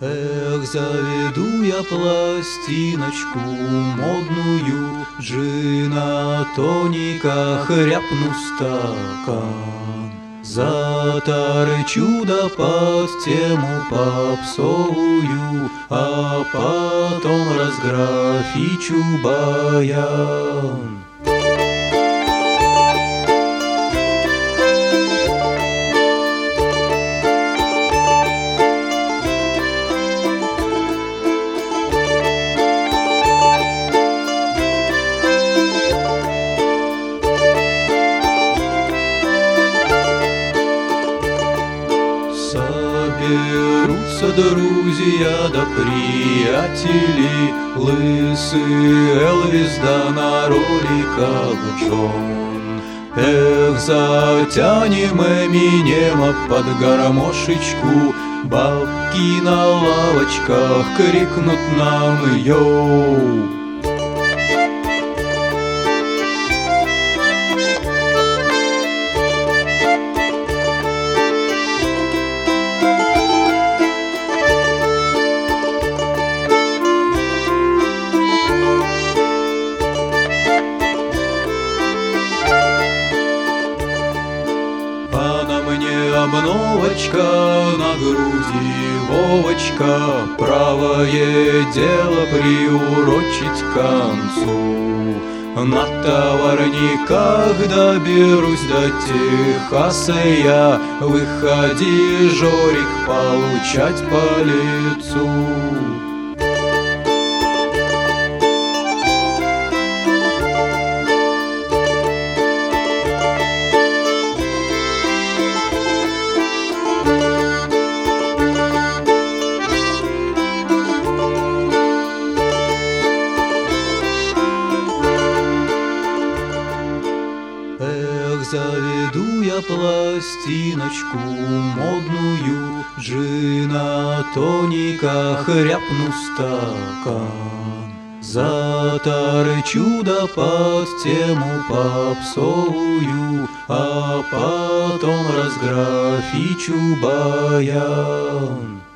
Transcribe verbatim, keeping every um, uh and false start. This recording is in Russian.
Эх, заведу я пластиночку модную, джина, тоника, хряпну стакан. Затарчу да под тему попсовую, а потом разграфичу баян. Соберутся друзья да приятели, лысый Элвис да на роликах Джон. Эх, затянем Эминема под гармошечку, бабки на лавочках крикнут нам йоу. Обновочка на груди, Вовочка, правое дело приурочить к концу. На товарниках доберусь до Техаса я, выходи, Жорик, получать по лицу. Эх, заведу я пластиночку модную, джина, тоника, хряпну стакан. Затарчу да под тему попсовую, а потом разграфичу баян.